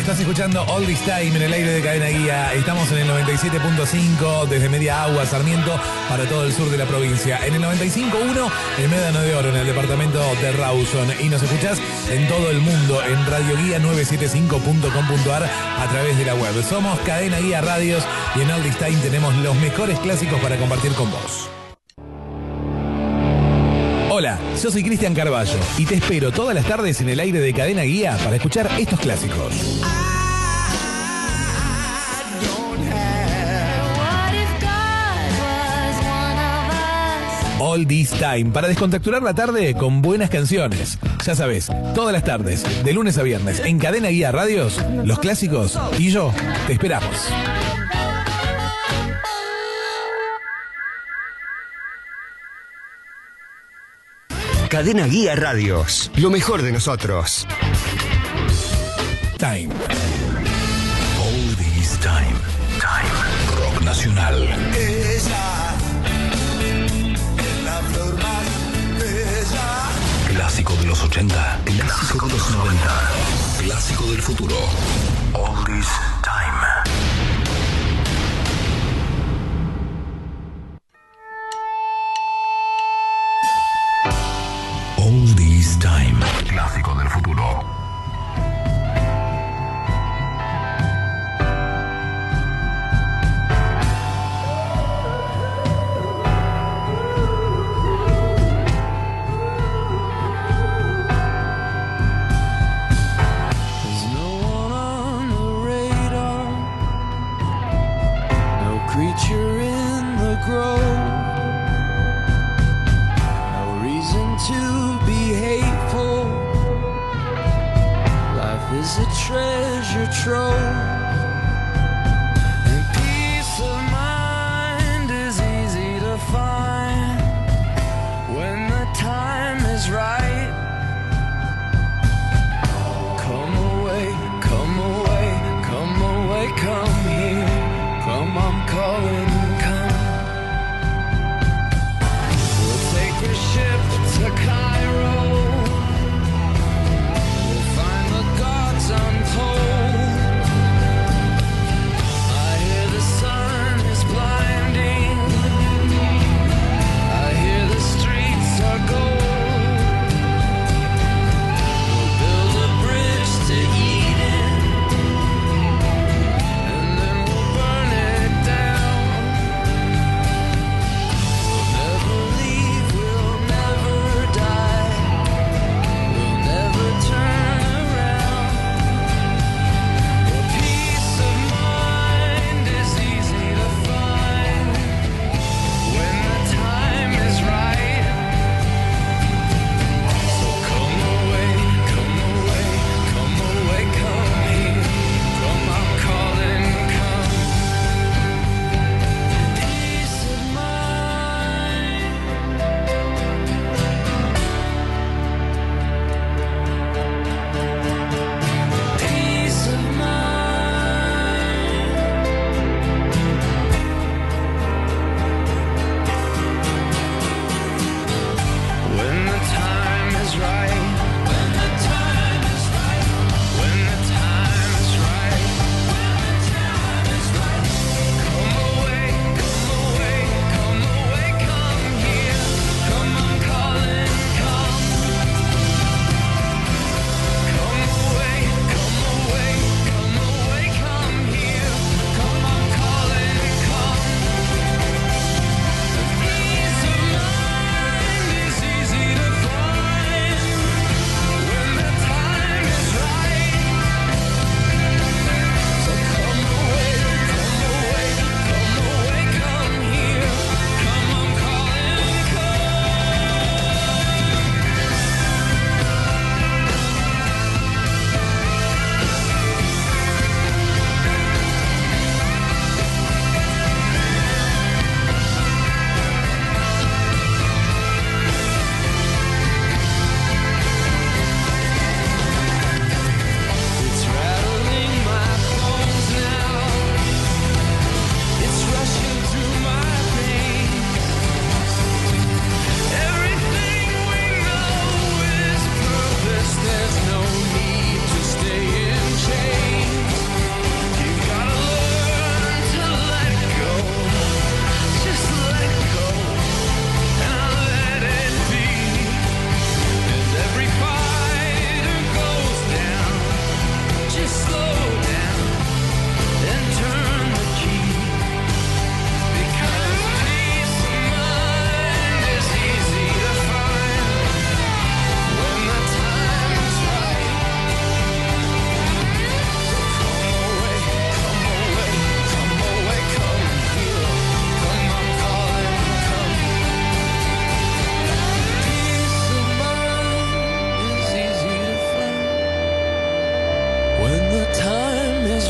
Estás escuchando All This Time en el aire de Cadena Guía. Estamos en el 97.5 desde Media Agua, Sarmiento, para todo el sur de la provincia. En el 95.1 en Médano de Oro, en el departamento de Rawson. Y nos escuchás en todo el mundo en radioguía975.com.ar a través de la web. Somos Cadena Guía Radios y en All This Time tenemos los mejores clásicos para compartir con vos. Hola, yo soy Cristian Carballo y te espero todas las tardes en el aire de Cadena Guía para escuchar estos clásicos. All This Time, para descontracturar la tarde con buenas canciones. Ya sabes, todas las tardes, de lunes a viernes, en Cadena Guía Radios, los clásicos y yo te esperamos. Cadena Guía Radios, lo mejor de nosotros. Time. All This Time. Time. Rock nacional. Ella es la flor más bella. Clásico de los 80. Clásico de los 90. Clásico del futuro. All This Time. All This Time. Clásico del futuro. There's no one on the radar, no creature in the grove. To be hateful, life is a treasure trove, and peace of mind is easy to find when the time is right. Come away, come away, come away, come here, come, I'm calling, come. We'll take a ship to Cairo, we'll find the gods untold,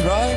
feels right.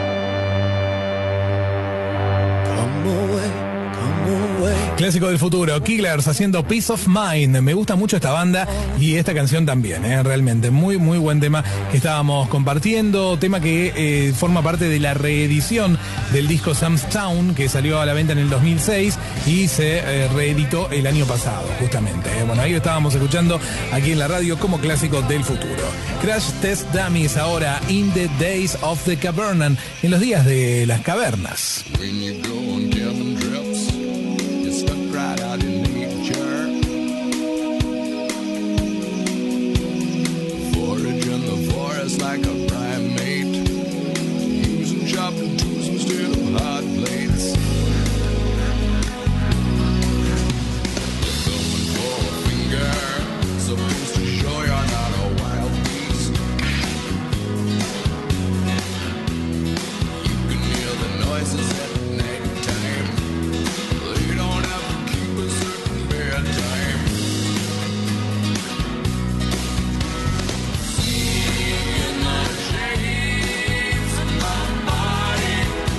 Come away, come away. Clásico del futuro, Killers haciendo Peace of Mind. Me gusta mucho esta banda y esta canción también, realmente muy muy buen tema que estábamos compartiendo, tema que forma parte de la reedición del disco Sam's Town, que salió a la venta en el 2006 y se reeditó el año pasado, justamente. Bueno, ahí lo estábamos escuchando aquí en la radio como clásico del futuro. Crash Test Dummies ahora, In the Days of the Cavernan, en los días de las cavernas. When you go on cabin trips, you're stuck right out in nature. Forage in the forest like a primate, using chopping tools instead of hot blades. You're going for a finger, supposed to show you're not a wild beast. You can hear the noises at nighttime. They don't have to keep a certain bedtime. Seeing the shapes of my body,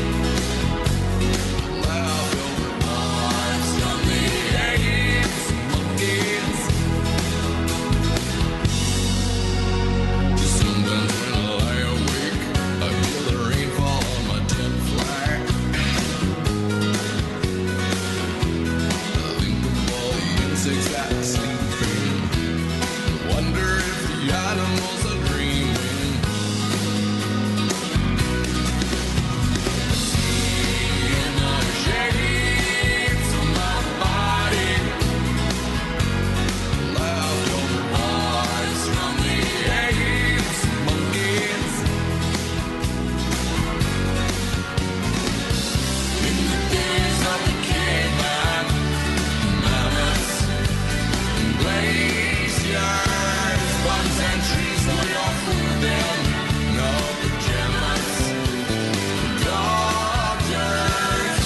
leftover parts from the apes, monkeys. Sometimes when I lie awake, I feel the rain fall on my tent flag. I think of all the insects that are sleeping. Wonder if the animals are dreaming. Seeing the shapes of my body, leftover parts from the apes, monkeys. In the days of the caveman, mammoths, glaciers, bugs and trees, we all fooled them. No pajamas, doctors.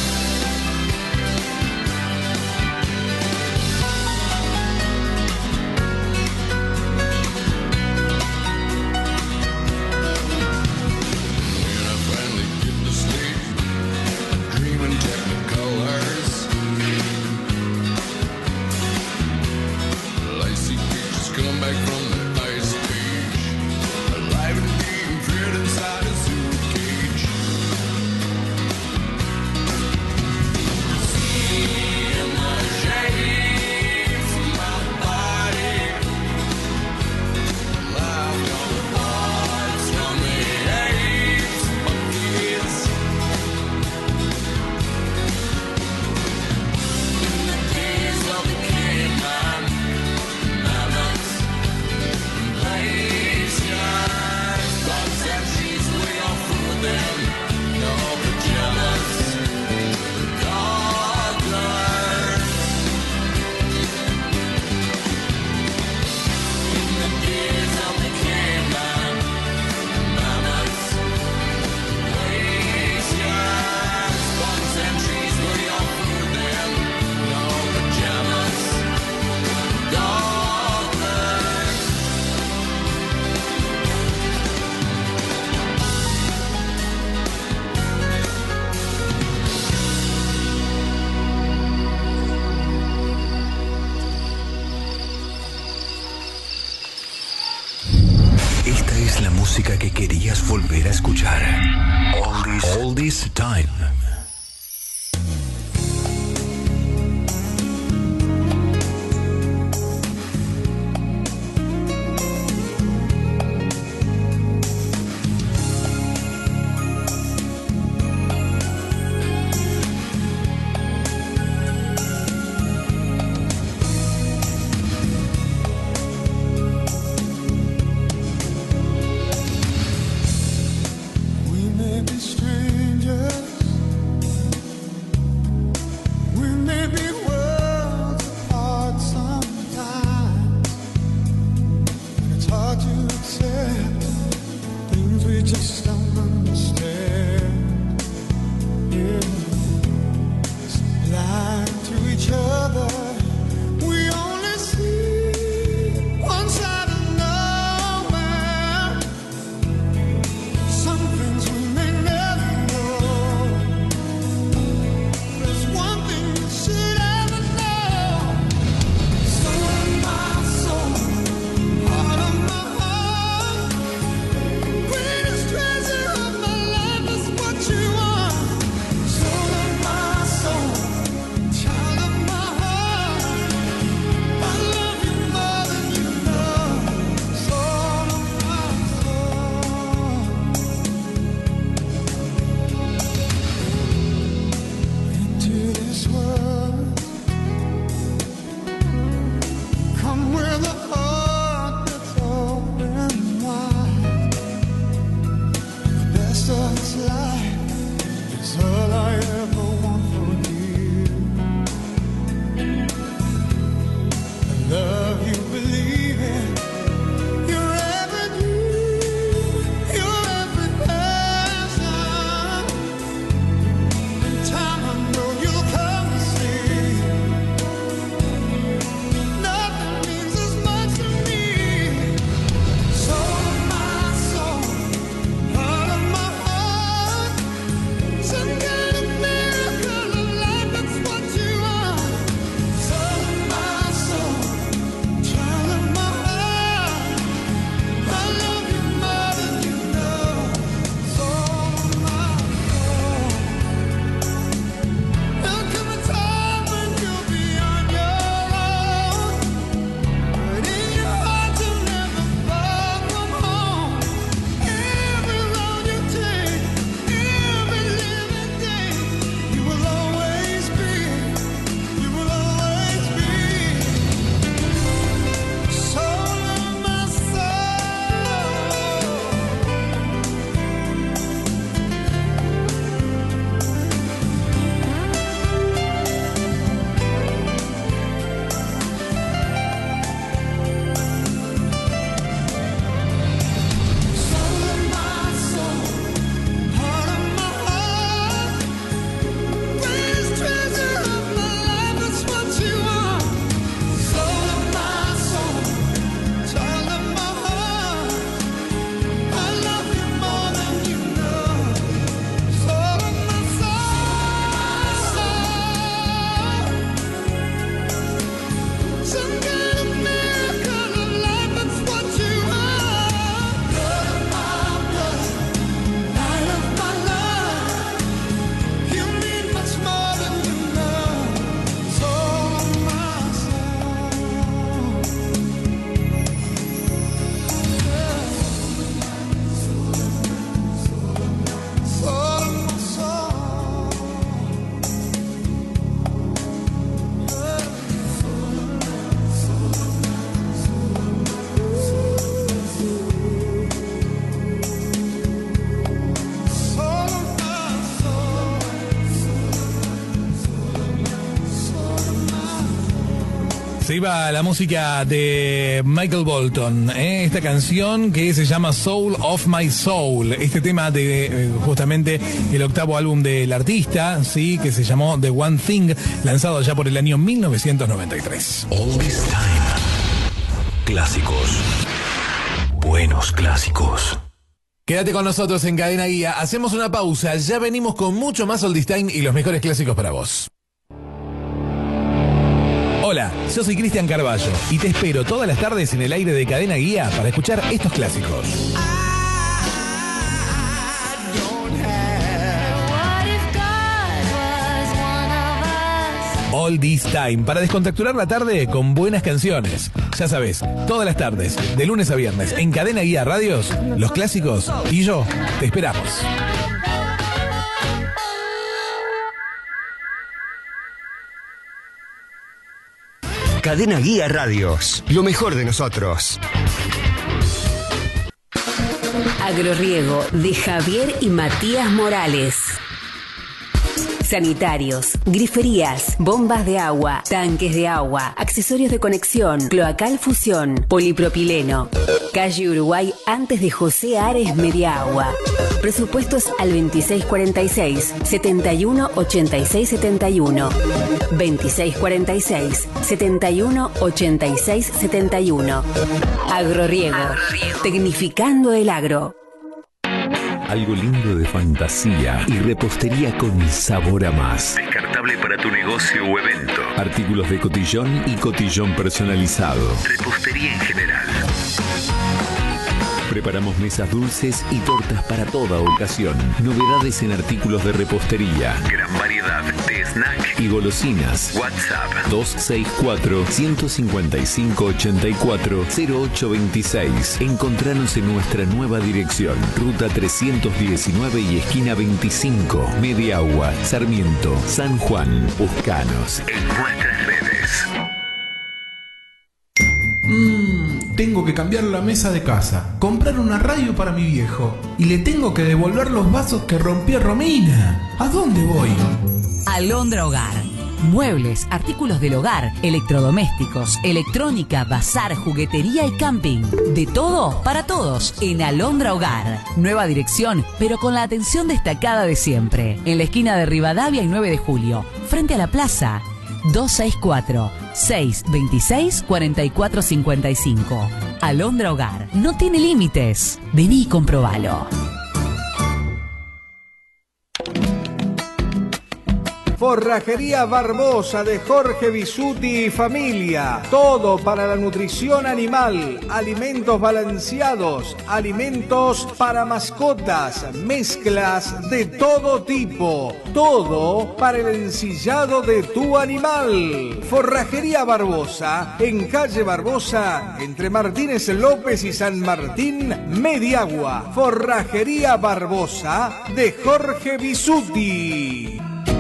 When I finally get to sleep, I dream in technicolors. Icy creatures come back from the ice age, alive and being feared inside a zoo cage. Seeing the shapes of my body, leftover parts from the apes, monkeys. In the days of the caveman, mammoths, glaciers, bugs and trees, we all fooled them. No pajamas, doctors. In the days of the caveman, mammoths, glaciers, bugs and trees, we all fooled them. No pajamas, doctors. Esta es la música que querías volver a escuchar. All this time. We may be strangers, we may be worlds apart sometimes, and it's hard to accept things we just don't understand. Yeah. Blind to each other, we only see one side of nowhere. Some things we Se iba la música de Michael Bolton, esta canción que se llama Soul of My Soul, este tema de justamente el octavo álbum del artista, sí, que se llamó The One Thing, lanzado allá por el año 1993. All This Time. Clásicos. Buenos clásicos. Quédate con nosotros en Cadena Guía, hacemos una pausa, ya venimos con mucho más All This Time y los mejores clásicos para vos. Hola, yo soy Cristian Carballo y te espero todas las tardes en el aire de Cadena Guía para escuchar estos clásicos. All This Time, para descontracturar la tarde con buenas canciones. Ya sabes, todas las tardes, de lunes a viernes, en Cadena Guía Radios, los clásicos y yo te esperamos. Cadena Guía Radios, lo mejor de nosotros. Agroriego de Javier y Matías Morales. Sanitarios, griferías, bombas de agua, tanques de agua, accesorios de conexión, cloacal fusión, polipropileno. Calle Uruguay antes de José Ares Media Agua. Presupuestos al 2646 71 86 71. 2646 71 86 71. Agroriego. Tecnificando el agro. Algo lindo de fantasía y repostería con sabor a más. Descartable para tu negocio o evento. Artículos de cotillón y cotillón personalizado. Repostería en general. Preparamos mesas dulces y tortas para toda ocasión. Novedades en artículos de repostería. Gran variedad de snack y golosinas. WhatsApp 264-155-84-0826. Encontranos en nuestra nueva dirección. Ruta 319 y esquina 25. Media Agua, Sarmiento, San Juan. Buscanos en nuestras redes. Tengo que cambiar la mesa de casa, comprar una radio para mi viejo y le tengo que devolver los vasos que rompió Romina. ¿A dónde voy? Alondra Hogar. Muebles, artículos del hogar, electrodomésticos, electrónica, bazar, juguetería y camping. De todo para todos en Alondra Hogar. Nueva dirección, pero con la atención destacada de siempre. En la esquina de Rivadavia y 9 de Julio, frente a la plaza. 264-626-4455. Alondra Hogar. No tiene límites. Vení y comprobalo. Forrajería Barbosa de Jorge Bisuti y familia. Todo para la nutrición animal. Alimentos balanceados. Alimentos para mascotas. Mezclas de todo tipo. Todo para el ensillado de tu animal. Forrajería Barbosa. En calle Barbosa, entre Martínez López y San Martín, Mediagua. Forrajería Barbosa de Jorge Bisuti.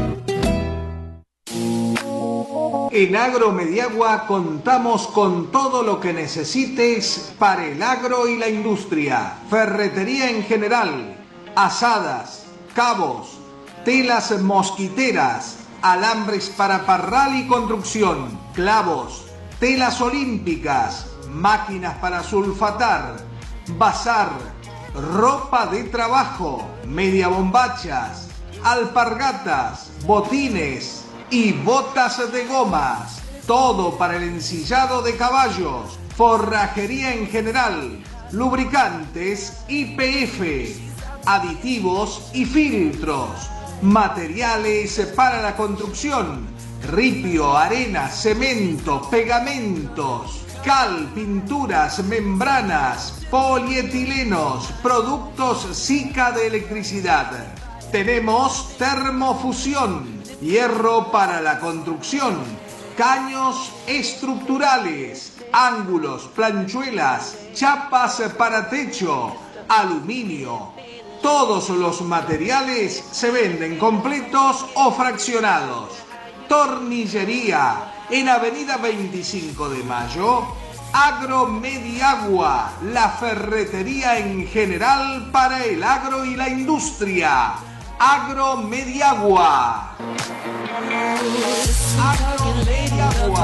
En Agro Mediagua contamos con todo lo que necesites para el agro y la industria. Ferretería en general, asadas, cabos, telas mosquiteras, alambres para parral y construcción, clavos, telas olímpicas, máquinas para sulfatar, bazar, ropa de trabajo, mediabombachas, alpargatas, botines y botas de gomas. Todo para el ensillado de caballos. Forrajería en general. Lubricantes YPF. Aditivos y filtros. Materiales para la construcción. Ripio, arena, cemento, pegamentos. Cal, pinturas, membranas, polietilenos. Productos Sika de electricidad. Tenemos termofusión. Hierro para la construcción, caños estructurales, ángulos, planchuelas, chapas para techo, aluminio. Todos los materiales se venden completos o fraccionados. Tornillería en Avenida 25 de Mayo. Agro Mediagua, la ferretería en general para el agro y la industria. Agro Mediagua. Agro Mediagua.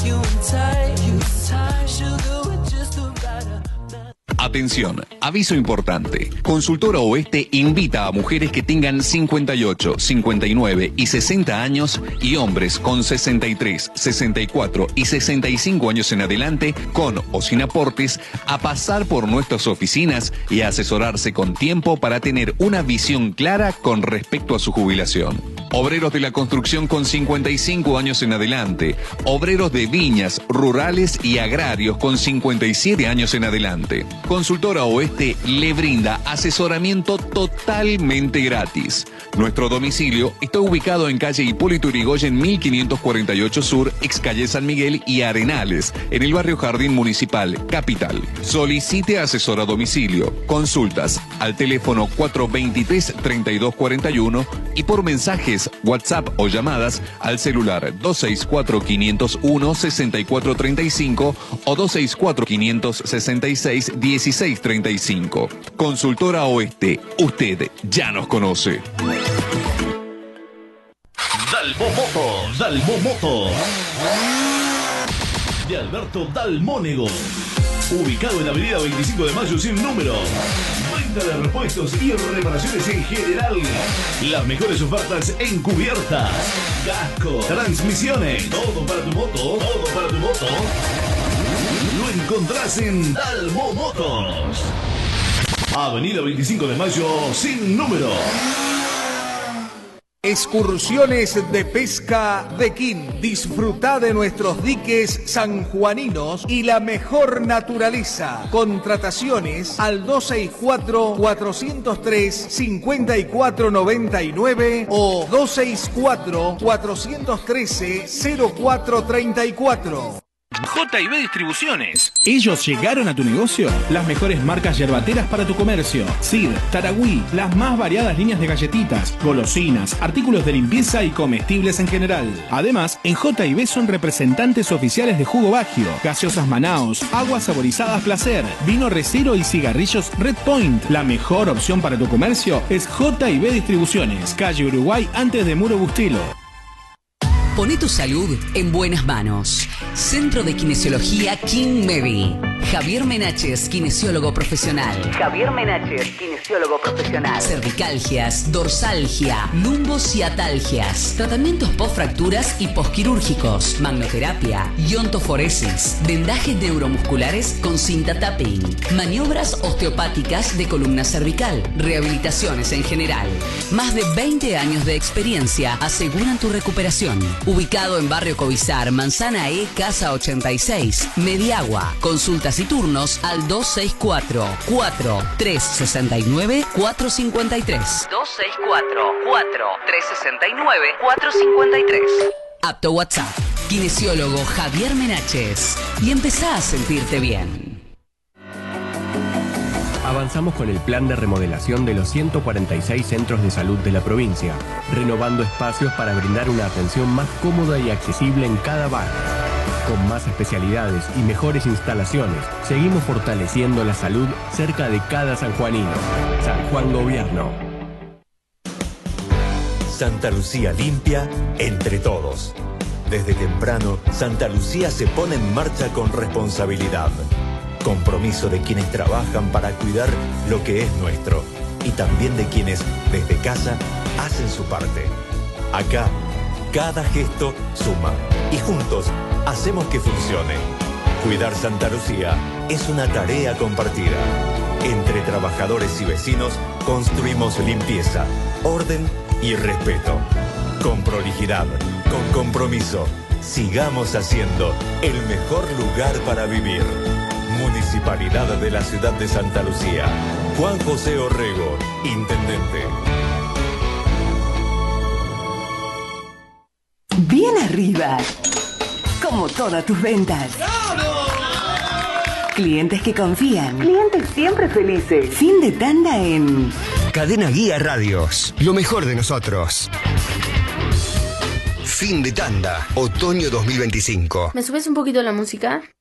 you in tight. Sugar with just the right. Atención, aviso importante. Consultora Oeste invita a mujeres que tengan 58, 59 y 60 años y hombres con 63, 64 y 65 años en adelante, con o sin aportes, a pasar por nuestras oficinas y a asesorarse con tiempo para tener una visión clara con respecto a su jubilación. Obreros de la construcción con 55 años en adelante, obreros de viñas, rurales y agrarios con 57 años en adelante. Consultora Oeste le brinda asesoramiento totalmente gratis. Nuestro domicilio está ubicado en calle Hipólito Yrigoyen 1548 Sur, ex calle San Miguel y Arenales, en el barrio Jardín Municipal, Capital. Solicite asesor a domicilio. Consultas al teléfono 423-3241 y por mensajes, WhatsApp o llamadas al celular 264-501-6435 o 264-566-1635. Consultora Oeste, usted ya nos conoce. Dalmo Moto de Alberto Dalmónego, ubicado en Avenida 25 de Mayo sin número. Venta de repuestos y reparaciones en general. Las mejores ofertas en cubiertas, casco, transmisiones, todo para tu moto, lo encontrás en Dalmo Motos. Avenida 25 de Mayo sin número. Excursiones de pesca de Quín. Disfruta de nuestros diques sanjuaninos y la mejor naturaleza. Contrataciones al 264-403-5499 o 264-413-0434. J&B Distribuciones. ¿Ellos llegaron a tu negocio? Las mejores marcas yerbateras para tu comercio. Cid, Taragüí, las más variadas líneas de galletitas, golosinas, artículos de limpieza y comestibles en general. Además, en J&B son representantes oficiales de jugo Bagio, gaseosas Manaos, aguas saborizadas Placer, vino Recero y cigarrillos Red Point. La mejor opción para tu comercio es J&B Distribuciones, calle Uruguay antes de Muro Bustelo. Poné tu salud en buenas manos. Centro de Kinesiología King Mevi. Javier Menaches, kinesiólogo profesional. Cervicalgias, dorsalgia, lumbociatalgias. Tratamientos post-fracturas y postquirúrgicos. Magnoterapia, iontoforesis. Vendajes neuromusculares con cinta tapping. Maniobras osteopáticas de columna cervical. Rehabilitaciones en general. Más de 20 años de experiencia aseguran tu recuperación. Ubicado en Barrio Covizar, Manzana E, Casa 86, Mediagua. Consultas y turnos al 264-4369-453. 264-4369-453. Apto WhatsApp. Kinesiólogo Javier Menaches. Y empezá a sentirte bien. Avanzamos con el plan de remodelación de los 146 centros de salud de la provincia, renovando espacios para brindar una atención más cómoda y accesible en cada barrio. Con más especialidades y mejores instalaciones, seguimos fortaleciendo la salud cerca de cada sanjuanino. San Juan Gobierno. Santa Lucía limpia entre todos. Desde temprano, Santa Lucía se pone en marcha con responsabilidad. Compromiso de quienes trabajan para cuidar lo que es nuestro y también de quienes desde casa hacen su parte. Acá, cada gesto suma y juntos hacemos que funcione. Cuidar Santa Lucía es una tarea compartida. Entre trabajadores y vecinos construimos limpieza, orden y respeto. Con prolijidad, con compromiso, sigamos haciendo el mejor lugar para vivir. Municipalidad de la Ciudad de Santa Lucía. Juan José Orrego, Intendente. Bien arriba. Como todas tus ventas. Clientes que confían. Clientes siempre felices. Fin de tanda en Cadena Guía Radios. Lo mejor de nosotros. Fin de tanda. Otoño 2025. ¿Me subes un poquito la música?